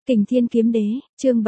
Kình Thiên Kiếm Đế, chương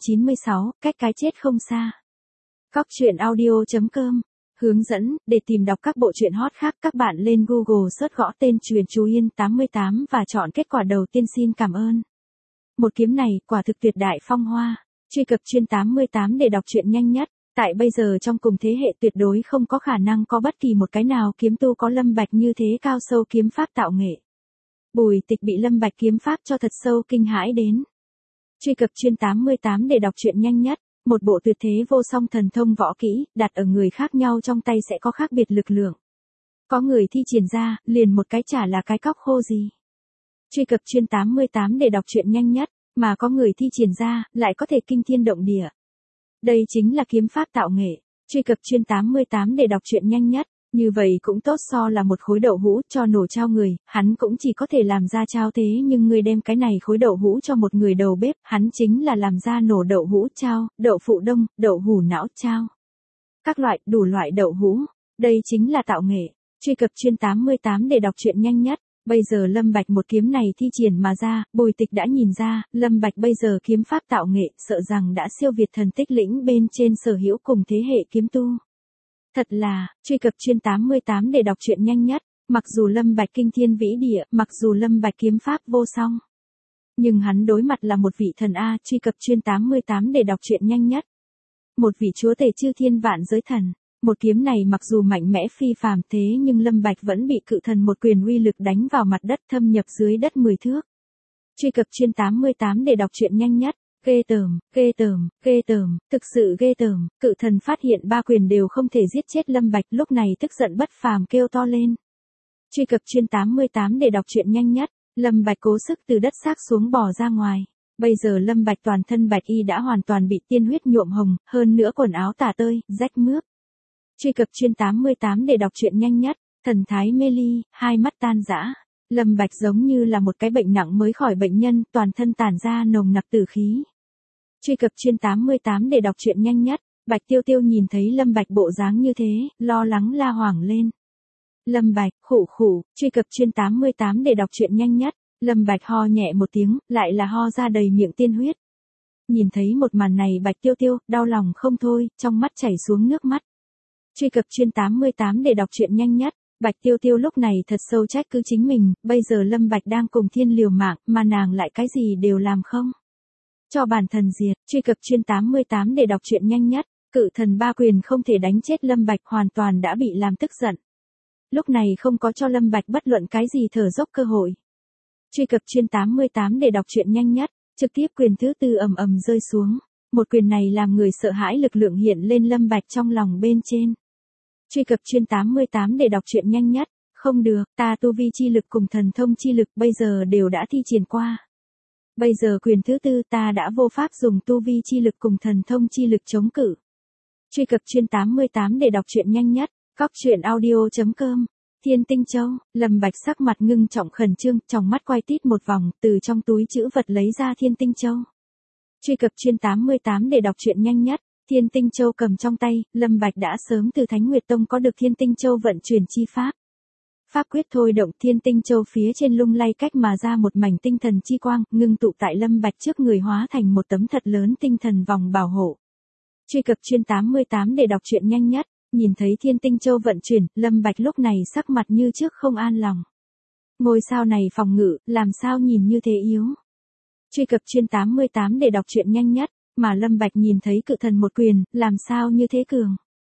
796, cách cái chết không xa. Cóc truyện audio.com. Hướng dẫn, để tìm đọc các bộ truyện hot khác các bạn lên Google search gõ tên truyện Chú Yên 88 và chọn kết quả đầu tiên. Xin cảm ơn. Một kiếm này, quả thực tuyệt đại phong hoa. Truy cập truyện 88 để đọc truyện nhanh nhất. Tại bây giờ trong cùng thế hệ tuyệt đối không có khả năng có bất kỳ một cái nào kiếm tu có Lâm Bạch như thế cao sâu kiếm pháp tạo nghệ. Bùi Tịch bị Lâm Bạch kiếm pháp cho thật sâu kinh hãi đến. Truy cập truyện 88 để đọc truyện nhanh nhất. Một bộ tuyệt thế vô song thần thông võ kỹ, đặt ở người khác nhau trong tay sẽ có khác biệt lực lượng. Có người thi triển ra, liền một cái chả là cái cóc khô gì. Truy cập truyện 88 để đọc truyện nhanh nhất, mà có người thi triển ra, lại có thể kinh thiên động địa. Đây chính là kiếm pháp tạo nghệ. Truy cập truyện 88 để đọc truyện nhanh nhất. Như vậy cũng tốt so là một khối đậu hũ cho nổ trao người, hắn cũng chỉ có thể làm ra trao thế nhưng người đem cái này khối đậu hũ cho một người đầu bếp, hắn chính là làm ra nổ đậu hũ trao, đậu phụ đông, đậu hũ não trao. Các loại, đủ loại đậu hũ, đây chính là tạo nghệ. Truy cập truyện 88 để đọc truyện nhanh nhất. Bây giờ Lâm Bạch một kiếm này thi triển mà ra, Bùi Tịch đã nhìn ra, Lâm Bạch bây giờ kiếm pháp tạo nghệ, sợ rằng đã siêu việt thần tích lĩnh bên trên sở hữu cùng thế hệ kiếm tu. Thật là, truy cập truyện 88 để đọc truyện nhanh nhất, mặc dù Lâm Bạch kinh thiên vĩ địa, mặc dù Lâm Bạch kiếm pháp vô song. Nhưng hắn đối mặt là một vị thần A, truy cập truyện 88 để đọc truyện nhanh nhất. Một vị chúa tể chư thiên vạn giới thần. Một kiếm này mặc dù mạnh mẽ phi phàm thế nhưng Lâm Bạch vẫn bị cự thần một quyền uy lực đánh vào mặt đất thâm nhập dưới đất 10 thước. Truy cập truyện 88 để đọc truyện nhanh nhất. Ghê tởm, ghê tởm, ghê tởm, thực sự ghê tởm, cự thần phát hiện ba quyền đều không thể giết chết Lâm Bạch, lúc này tức giận bất phàm kêu to lên. Truy cập truyện 88 để đọc truyện nhanh nhất, Lâm Bạch cố sức từ đất xác xuống bò ra ngoài. Bây giờ Lâm Bạch toàn thân bạch y đã hoàn toàn bị tiên huyết nhuộm hồng, hơn nữa quần áo tả tơi, rách mướp. Truy cập truyện 88 để đọc truyện nhanh nhất, thần thái mê ly, hai mắt tan rã. Lâm Bạch giống như là một cái bệnh nặng mới khỏi bệnh nhân, toàn thân tản ra nồng nặc tử khí. Truy cập truyện 88 để đọc truyện nhanh nhất, Bạch Tiêu Tiêu nhìn thấy Lâm Bạch bộ dáng như thế, lo lắng la hoảng lên. Lâm Bạch, khụ khụ, truy cập truyện 88 để đọc truyện nhanh nhất, Lâm Bạch ho nhẹ một tiếng, lại là ho ra đầy miệng tiên huyết. Nhìn thấy một màn này Bạch Tiêu Tiêu, đau lòng không thôi, trong mắt chảy xuống nước mắt. Truy cập truyện 88 để đọc truyện nhanh nhất. Bạch Tiêu Tiêu lúc này thật sâu trách cứ chính mình, bây giờ Lâm Bạch đang cùng thiên liều mạng, mà nàng lại cái gì đều làm không. Cho bản thần diệt, truy cập truyện 88 để đọc truyện nhanh nhất, cự thần ba quyền không thể đánh chết Lâm Bạch hoàn toàn đã bị làm tức giận. Lúc này không có cho Lâm Bạch bất luận cái gì thở dốc cơ hội. Truy cập truyện 88 để đọc truyện nhanh nhất, trực tiếp quyền thứ tư ầm ầm rơi xuống. Một quyền này làm người sợ hãi lực lượng hiện lên Lâm Bạch trong lòng bên trên. Truy cập truyện 88 để đọc truyện nhanh nhất, không được, ta tu vi chi lực cùng thần thông chi lực bây giờ đều đã thi triển qua. Bây giờ quyền thứ tư ta đã vô pháp dùng tu vi chi lực cùng thần thông chi lực chống cự. Truy cập truyện 88 để đọc truyện nhanh nhất, cóc truyện audio.com. Thiên Tinh Châu, Lâm Bạch sắc mặt ngưng trọng khẩn trương, trong mắt quay tít một vòng, từ trong túi trữ vật lấy ra Thiên Tinh Châu. Truy cập truyện 88 để đọc truyện nhanh nhất. Thiên Tinh Châu cầm trong tay, Lâm Bạch đã sớm từ Thánh Nguyệt Tông có được Thiên Tinh Châu vận chuyển chi pháp. Pháp quyết thôi động Thiên Tinh Châu phía trên lung lay cách mà ra một mảnh tinh thần chi quang, ngưng tụ tại Lâm Bạch trước người hóa thành một tấm thật lớn tinh thần vòng bảo hộ. Truy cập truyện 88 để đọc truyện nhanh nhất, nhìn thấy Thiên Tinh Châu vận chuyển, Lâm Bạch lúc này sắc mặt như trước không an lòng. Ngôi sao này phòng ngự, làm sao nhìn như thế yếu. Truy cập truyện 88 để đọc truyện nhanh nhất. Mà Lâm Bạch nhìn thấy cự thần một quyền, làm sao như thế cường.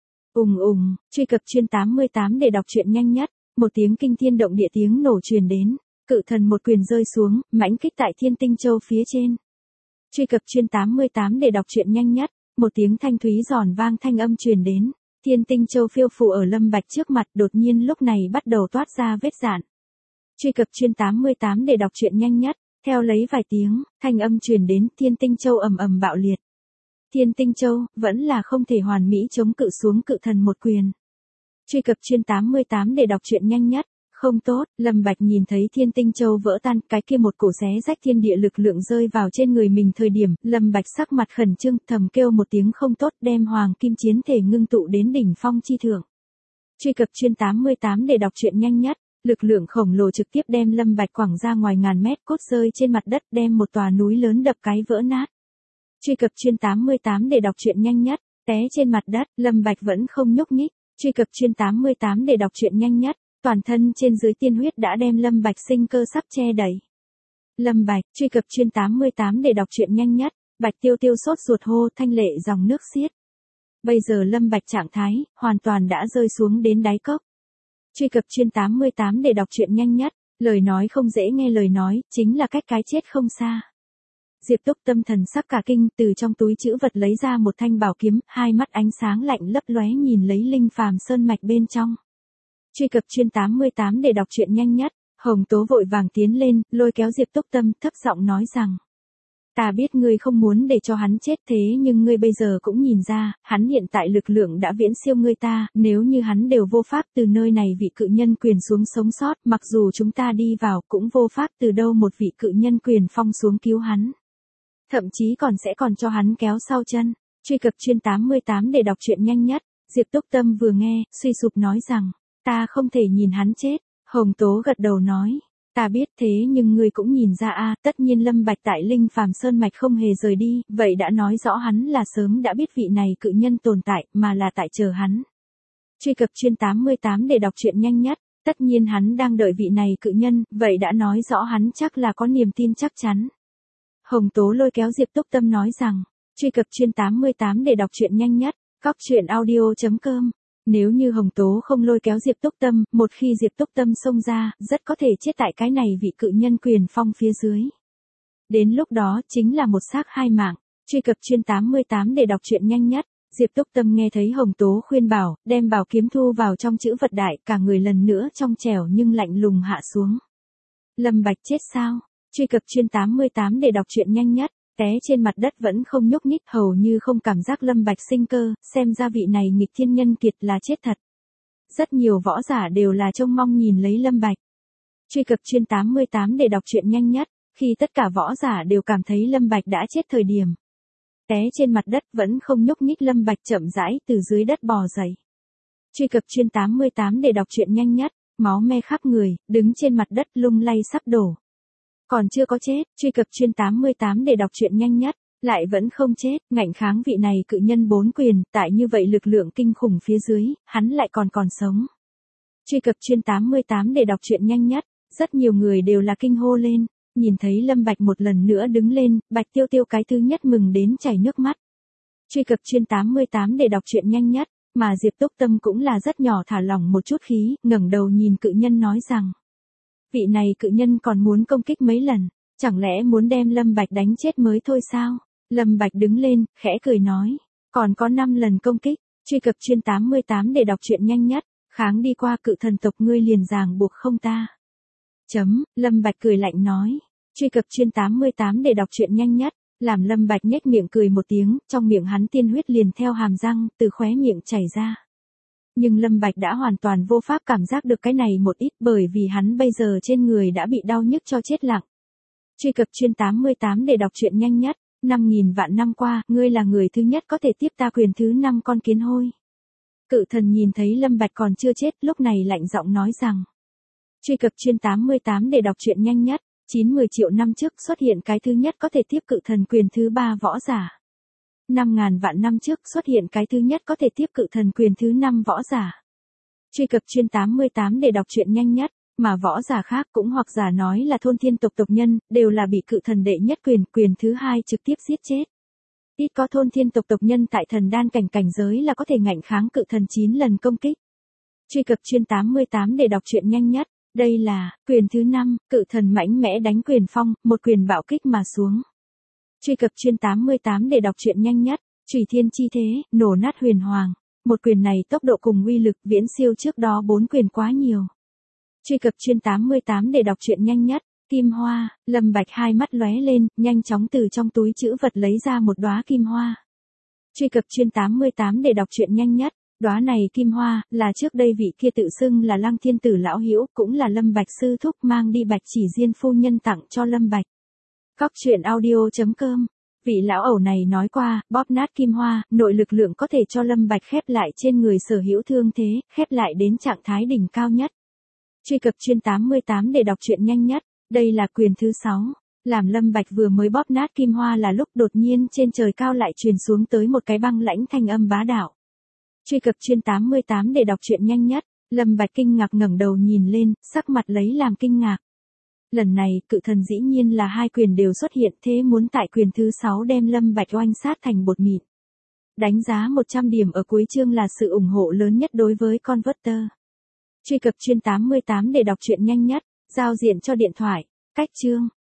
Truy cập truyện 88 để đọc truyện nhanh nhất, một tiếng kinh thiên động địa tiếng nổ truyền đến, cự thần một quyền rơi xuống, mãnh kích tại Thiên Tinh Châu phía trên. Truy cập truyện 88 để đọc truyện nhanh nhất, một tiếng thanh thúy giòn vang thanh âm truyền đến, Thiên Tinh Châu phiêu phù ở Lâm Bạch trước mặt, đột nhiên lúc này bắt đầu toát ra vết rạn. Truy cập truyện 88 để đọc truyện nhanh nhất. Theo lấy vài tiếng, thanh âm truyền đến, Thiên Tinh Châu ầm ầm bạo liệt. Thiên Tinh Châu, vẫn là không thể hoàn mỹ chống cự xuống cự thần một quyền. Truy cập truyện 88 để đọc truyện nhanh nhất, không tốt, Lâm Bạch nhìn thấy Thiên Tinh Châu vỡ tan, cái kia một cổ xé rách thiên địa lực lượng rơi vào trên người mình thời điểm, Lâm Bạch sắc mặt khẩn trương, thầm kêu một tiếng không tốt, đem hoàng kim chiến thể ngưng tụ đến đỉnh phong chi thượng. Truy cập truyện 88 để đọc truyện nhanh nhất. Lực lượng khổng lồ trực tiếp đem Lâm Bạch quẳng ra ngoài ngàn mét, cốt rơi trên mặt đất, đem một tòa núi lớn đập cái vỡ nát. Truy cập chuyên 88 để đọc truyện nhanh nhất. Té trên mặt đất, Lâm Bạch vẫn không nhúc nhích. Truy cập chuyên 88 để đọc truyện nhanh nhất. Toàn thân trên dưới tiên huyết đã đem Lâm Bạch sinh cơ sắp che đậy. Lâm Bạch, truy cập chuyên 88 để đọc truyện nhanh nhất. Bạch Tiêu Tiêu sốt ruột hô, thanh lệ dòng nước xiết. Bây giờ Lâm Bạch trạng thái hoàn toàn đã rơi xuống đến đáy cốc. Truy cập chuyên 88 để đọc truyện nhanh nhất. Lời nói không dễ nghe, lời nói chính là cách cái chết không xa. Diệp Túc tâm thần sắc cả kinh, từ trong túi trữ vật lấy ra một thanh bảo kiếm, hai mắt ánh sáng lạnh lấp lóe nhìn lấy linh phàm sơn mạch bên trong. Truy cập chuyên 88 để đọc truyện nhanh nhất. Hồng Tố vội vàng tiến lên, lôi kéo Diệp Túc tâm, thấp giọng nói rằng: ta biết ngươi không muốn để cho hắn chết, thế nhưng ngươi bây giờ cũng nhìn ra, hắn hiện tại lực lượng đã viễn siêu ngươi ta, nếu như hắn đều vô pháp từ nơi này vị cự nhân quyền xuống sống sót, mặc dù chúng ta đi vào cũng vô pháp từ đâu một vị cự nhân quyền phong xuống cứu hắn. Thậm chí còn cho hắn kéo sau chân. Truy cập chuyên 88 để đọc truyện nhanh nhất. Diệp Túc tâm vừa nghe, suy sụp nói rằng: ta không thể nhìn hắn chết. Hồng Tố gật đầu nói: ta biết, thế nhưng ngươi cũng nhìn ra a, tất nhiên Lâm Bạch tại Linh Phàm Sơn mạch không hề rời đi, vậy đã nói rõ hắn là sớm đã biết vị này cự nhân tồn tại, mà là tại chờ hắn. Truy cập chuyên 88 để đọc truyện nhanh nhất. Tất nhiên hắn đang đợi vị này cự nhân, vậy đã nói rõ hắn chắc là có niềm tin chắc chắn. Hồng Tố lôi kéo Diệp Túc tâm nói rằng: truy cập chuyên 88 để đọc truyện nhanh nhất. Cóc truyện audio.com. Nếu như Hồng Tố không lôi kéo Diệp Túc tâm, một khi Diệp Túc tâm xông ra, rất có thể chết tại cái này vị cự nhân quyền phong phía dưới. Đến lúc đó chính là một xác hai mạng. Truy cập chuyên 88 để đọc truyện nhanh nhất. Diệp Túc tâm nghe thấy Hồng Tố khuyên bảo, đem bảo kiếm thu vào trong chữ vật đại, cả người lần nữa trong trẻo nhưng lạnh lùng hạ xuống. Lâm Bạch chết sao? Truy cập chuyên 88 để đọc truyện nhanh nhất. Té trên mặt đất vẫn không nhúc nhích, hầu như không cảm giác Lâm Bạch sinh cơ, xem ra vị này nghịch thiên nhân kiệt là chết thật. Rất nhiều võ giả đều là trông mong nhìn lấy Lâm Bạch. Truy cập chuyên 88 để đọc truyện nhanh nhất. Khi tất cả võ giả đều cảm thấy Lâm Bạch đã chết thời điểm, té trên mặt đất vẫn không nhúc nhích, Lâm Bạch chậm rãi từ dưới đất bò dậy. Truy cập chuyên 88 để đọc truyện nhanh nhất. Máu me khắp người, đứng trên mặt đất lung lay sắp đổ. Còn chưa có chết. Truy cập chuyên 88 để đọc truyện nhanh nhất. Lại vẫn không chết, ngạnh kháng vị này cự nhân 4 quyền, tại như vậy lực lượng kinh khủng phía dưới, hắn lại còn sống. Truy cập chuyên 88 để đọc truyện nhanh nhất. Rất nhiều người đều là kinh hô lên, nhìn thấy Lâm Bạch một lần nữa đứng lên, Bạch Tiêu Tiêu cái thứ nhất mừng đến chảy nước mắt. Truy cập chuyên 88 để đọc truyện nhanh nhất. Mà Diệp Túc tâm cũng là rất nhỏ thả lỏng một chút khí, ngẩng đầu nhìn cự nhân nói rằng: vị này cự nhân còn muốn công kích mấy lần, chẳng lẽ muốn đem Lâm Bạch đánh chết mới thôi sao? Lâm Bạch đứng lên, khẽ cười nói: còn có 5 lần công kích. Truy cập chuyên 88 để đọc truyện nhanh nhất. Kháng đi qua cự thần tộc ngươi liền ràng buộc không ta. Lâm Bạch cười lạnh nói. Truy cập chuyên 88 để đọc truyện nhanh nhất. Làm Lâm Bạch nhếch miệng cười một tiếng, trong miệng hắn tiên huyết liền theo hàm răng, từ khóe miệng chảy ra. Nhưng Lâm Bạch đã hoàn toàn vô pháp cảm giác được cái này một ít, bởi vì hắn bây giờ trên người đã bị đau nhức cho chết lặng. Truy cập chuyên 88 để đọc truyện nhanh nhất. 5.000 vạn năm qua, ngươi là người thứ nhất có thể tiếp ta quyền thứ 5 con kiến hôi. Cự thần nhìn thấy Lâm Bạch còn chưa chết, lúc này lạnh giọng nói rằng. Truy cập chuyên 88 để đọc truyện nhanh nhất. 90 triệu năm trước xuất hiện cái thứ nhất có thể tiếp cự thần quyền thứ 3 võ giả. 5.000 vạn năm trước xuất hiện cái thứ nhất có thể tiếp cự thần quyền thứ 5 võ giả. Truy cập chuyên 88 để đọc truyện nhanh nhất. Mà võ giả khác cũng hoặc giả nói là thôn thiên tộc tộc nhân, đều là bị cự thần đệ nhất quyền thứ 2 trực tiếp giết chết. Ít có thôn thiên tộc tộc nhân tại thần đan cảnh giới là có thể ngạnh kháng cự thần 9 lần công kích. Truy cập chuyên 88 để đọc truyện nhanh nhất. Đây là quyền thứ 5, cự thần mãnh mẽ đánh quyền phong, một quyền bạo kích mà xuống. Truy cập chuyên 88 để đọc truyện nhanh nhất. Chủy thiên chi thế, nổ nát huyền hoàng. Một quyền này tốc độ cùng uy lực viễn siêu trước đó 4 quyền quá nhiều. Truy cập chuyên 88 để đọc truyện nhanh nhất. Kim hoa. Lâm Bạch hai mắt lóe lên, nhanh chóng từ trong túi trữ vật lấy ra một đóa kim hoa. Truy cập chuyên 88 để đọc truyện nhanh nhất. Đóa này kim hoa, là trước đây vị kia tự xưng là Lăng Thiên Tử lão hữu, cũng là Lâm Bạch sư thúc mang đi Bạch Chỉ Diên phu nhân tặng cho Lâm Bạch. Cóc truyện audio.com. Vị lão ẩu này nói qua, bóp nát kim hoa, nội lực lượng có thể cho Lâm Bạch khép lại trên người sở hữu thương thế, khép lại đến trạng thái đỉnh cao nhất. Truy cập chuyên 88 để đọc truyện nhanh nhất. Đây là quyền thứ 6. Làm Lâm Bạch vừa mới bóp nát kim hoa là lúc đột nhiên trên trời cao lại truyền xuống tới một cái băng lãnh thanh âm bá đạo. Truy cập chuyên 88 để đọc truyện nhanh nhất. Lâm Bạch kinh ngạc ngẩng đầu nhìn lên, sắc mặt lấy làm kinh ngạc. Lần này, cự thần dĩ nhiên là hai quyền đều xuất hiện, thế muốn tại quyền thứ 6 đem Lâm Bạch oanh sát thành bột mịn. Đánh giá 100 điểm ở cuối chương là sự ủng hộ lớn nhất đối với Converter. Truy cập chuyên 88 để đọc truyện nhanh nhất, giao diện cho điện thoại, cách chương.